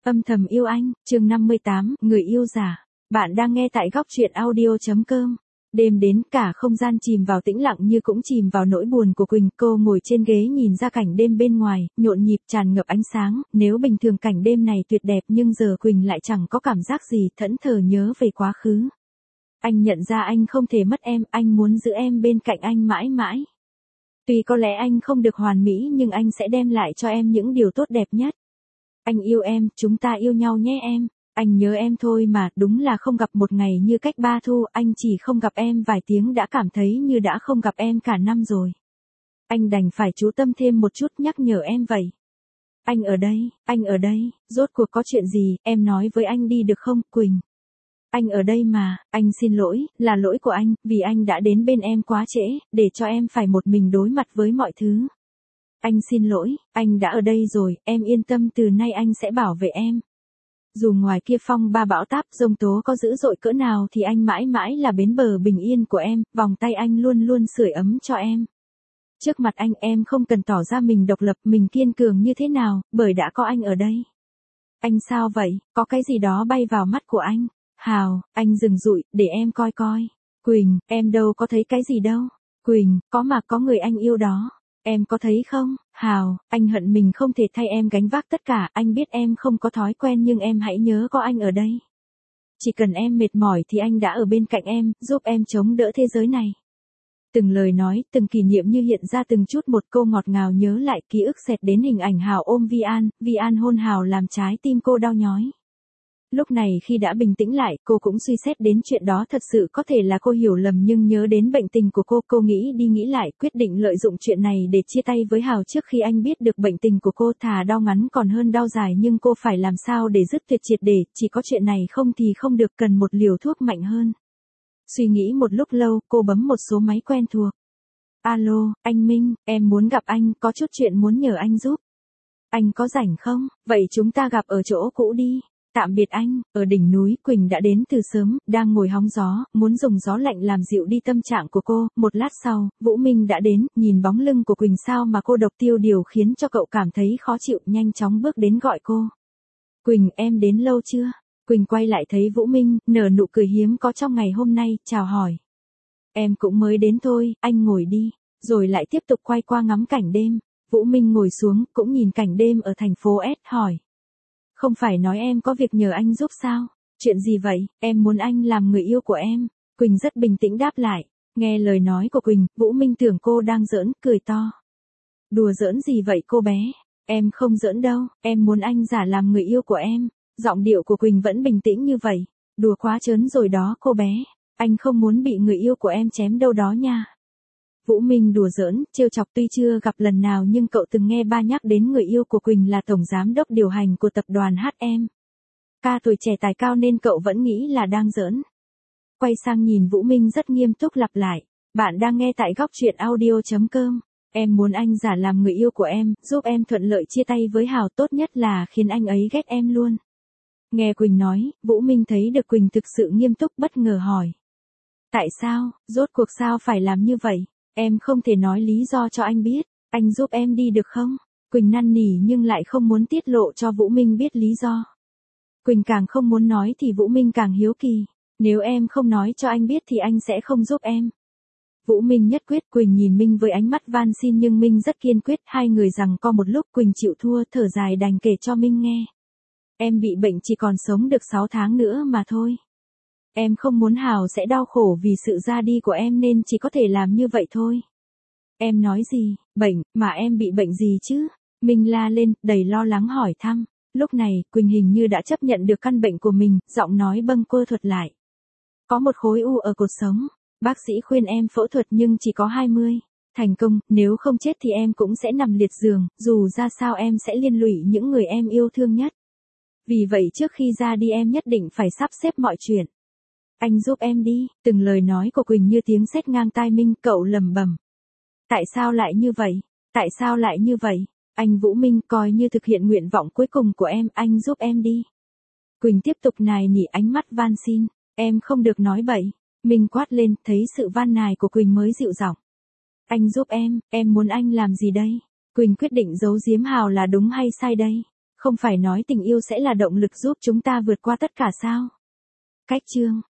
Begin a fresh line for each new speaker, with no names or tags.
Âm thầm yêu anh, chương 58, người yêu giả. Bạn đang nghe tại góc truyện audio.com. Đêm đến, cả không gian chìm vào tĩnh lặng như cũng chìm vào nỗi buồn của Quỳnh. Cô ngồi trên ghế nhìn ra cảnh đêm bên ngoài, nhộn nhịp tràn ngập ánh sáng. Nếu bình thường cảnh đêm này tuyệt đẹp nhưng giờ Quỳnh lại chẳng có cảm giác gì, thẫn thờ nhớ về quá khứ. Anh nhận ra anh không thể mất em, anh muốn giữ em bên cạnh anh mãi mãi. Tuy có lẽ anh không được hoàn mỹ nhưng anh sẽ đem lại cho em những điều tốt đẹp nhất. Anh yêu em, chúng ta yêu nhau nhé em. Anh nhớ em thôi mà, đúng là không gặp một ngày như cách 3 thu, anh chỉ không gặp em vài tiếng đã cảm thấy như đã không gặp em cả năm rồi. Anh đành phải chú tâm thêm một chút nhắc nhở em vậy. Anh ở đây, rốt cuộc có chuyện gì, em nói với anh đi được không, Quỳnh? Anh ở đây mà, anh xin lỗi, là lỗi của anh, vì anh đã đến bên em quá trễ, để cho em phải một mình đối mặt với mọi thứ. Anh xin lỗi, anh đã ở đây rồi, em yên tâm từ nay anh sẽ bảo vệ em. Dù ngoài kia phong ba bão táp giông tố có dữ dội cỡ nào thì anh mãi mãi là bến bờ bình yên của em, vòng tay anh luôn luôn sưởi ấm cho em. Trước mặt anh em không cần tỏ ra mình độc lập, mình kiên cường như thế nào, bởi đã có anh ở đây. Anh sao vậy, có cái gì đó bay vào mắt của anh? Hào, anh dừng dụi, để em coi coi. Quỳnh, em đâu có thấy cái gì đâu. Quỳnh, có mà có người anh yêu đó. Em có thấy không, Hào, anh hận mình không thể thay em gánh vác tất cả, anh biết em không có thói quen nhưng em hãy nhớ có anh ở đây. Chỉ cần em mệt mỏi thì anh đã ở bên cạnh em, giúp em chống đỡ thế giới này. Từng lời nói, từng kỷ niệm như hiện ra từng chút một, câu ngọt ngào nhớ lại, ký ức xẹt đến hình ảnh Hào ôm Vi An hôn Hào làm trái tim cô đau nhói. Lúc này khi đã bình tĩnh lại, cô cũng suy xét đến chuyện đó, thật sự có thể là cô hiểu lầm nhưng nhớ đến bệnh tình của cô nghĩ đi nghĩ lại, quyết định lợi dụng chuyện này để chia tay với Hào trước khi anh biết được bệnh tình của cô, thà đau ngắn còn hơn đau dài nhưng cô phải làm sao để dứt tuyệt triệt để, chỉ có chuyện này không thì không được, cần một liều thuốc mạnh hơn. Suy nghĩ một lúc lâu, cô bấm một số máy quen thuộc. Alo, anh Minh, em muốn gặp anh, có chút chuyện muốn nhờ anh giúp. Anh có rảnh không? Vậy chúng ta gặp ở chỗ cũ đi. Tạm biệt anh, ở đỉnh núi, Quỳnh đã đến từ sớm, đang ngồi hóng gió, muốn dùng gió lạnh làm dịu đi tâm trạng của cô. Một lát sau, Vũ Minh đã đến, nhìn bóng lưng của Quỳnh sao mà cô độc, điều khiến cho cậu cảm thấy khó chịu, nhanh chóng bước đến gọi cô. Quỳnh, em đến lâu chưa? Quỳnh quay lại thấy Vũ Minh, nở nụ cười hiếm có trong ngày hôm nay, chào hỏi. Em cũng mới đến thôi, anh ngồi đi, rồi lại tiếp tục quay qua ngắm cảnh đêm. Vũ Minh ngồi xuống, cũng nhìn cảnh đêm ở thành phố S, hỏi. Không phải nói em có việc nhờ anh giúp sao? Chuyện gì vậy? Em muốn anh làm người yêu của em. Quỳnh rất bình tĩnh đáp lại. Nghe lời nói của Quỳnh, Vũ Minh tưởng cô đang giỡn, cười to. Đùa giỡn gì vậy cô bé? Em không giỡn đâu, em muốn anh giả làm người yêu của em. Giọng điệu của Quỳnh vẫn bình tĩnh như vậy. Đùa quá trớn rồi đó cô bé. Anh không muốn bị người yêu của em chém đâu đó nha. Vũ Minh đùa giỡn, trêu chọc, tuy chưa gặp lần nào nhưng cậu từng nghe ba nhắc đến người yêu của Quỳnh là tổng giám đốc điều hành của tập đoàn HM. Ca tuổi trẻ tài cao nên cậu vẫn nghĩ là đang giỡn. Quay sang nhìn Vũ Minh rất nghiêm túc lặp lại. Bạn đang nghe tại góc truyện audio.com. Em muốn anh giả làm người yêu của em, giúp em thuận lợi chia tay với Hào, tốt nhất là khiến anh ấy ghét em luôn. Nghe Quỳnh nói, Vũ Minh thấy được Quỳnh thực sự nghiêm túc, bất ngờ hỏi. Tại sao, rốt cuộc sao phải làm như vậy? Em không thể nói lý do cho anh biết, anh giúp em đi được không? Quỳnh năn nỉ nhưng lại không muốn tiết lộ cho Vũ Minh biết lý do. Quỳnh càng không muốn nói thì Vũ Minh càng hiếu kỳ. Nếu em không nói cho anh biết thì anh sẽ không giúp em. Vũ Minh nhất quyết. Quỳnh nhìn Minh với ánh mắt van xin nhưng Minh rất kiên quyết. Hai người giằng co một lúc, Quỳnh chịu thua, thở dài đành kể cho Minh nghe. Em bị bệnh chỉ còn sống được 6 tháng nữa mà thôi. Em không muốn Hào sẽ đau khổ vì sự ra đi của em nên chỉ có thể làm như vậy thôi. Em nói gì, bệnh, mà em bị bệnh gì chứ? Minh la lên, đầy lo lắng hỏi thăm. Lúc này, Quỳnh hình như đã chấp nhận được căn bệnh của mình, giọng nói bâng quơ thuật lại. Có một khối u ở cột sống. Bác sĩ khuyên em phẫu thuật nhưng chỉ có 20. Thành công, nếu không chết thì em cũng sẽ nằm liệt giường, dù ra sao em sẽ liên lụy những người em yêu thương nhất. Vì vậy trước khi ra đi em nhất định phải sắp xếp mọi chuyện. Anh giúp em đi, từng lời nói của Quỳnh như tiếng sét ngang tai Minh, cậu lẩm bẩm. Tại sao lại như vậy? Tại sao lại như vậy? Anh Vũ Minh, coi như thực hiện nguyện vọng cuối cùng của em, anh giúp em đi. Quỳnh tiếp tục nài nỉ, ánh mắt van xin. Em không được nói bậy. Minh quát lên, thấy sự van nài của Quỳnh mới dịu giọng. Anh giúp em muốn anh làm gì đây? Quỳnh quyết định giấu giếm Hào là đúng hay sai đây? Không phải nói tình yêu sẽ là động lực giúp chúng ta vượt qua tất cả sao? Cách chương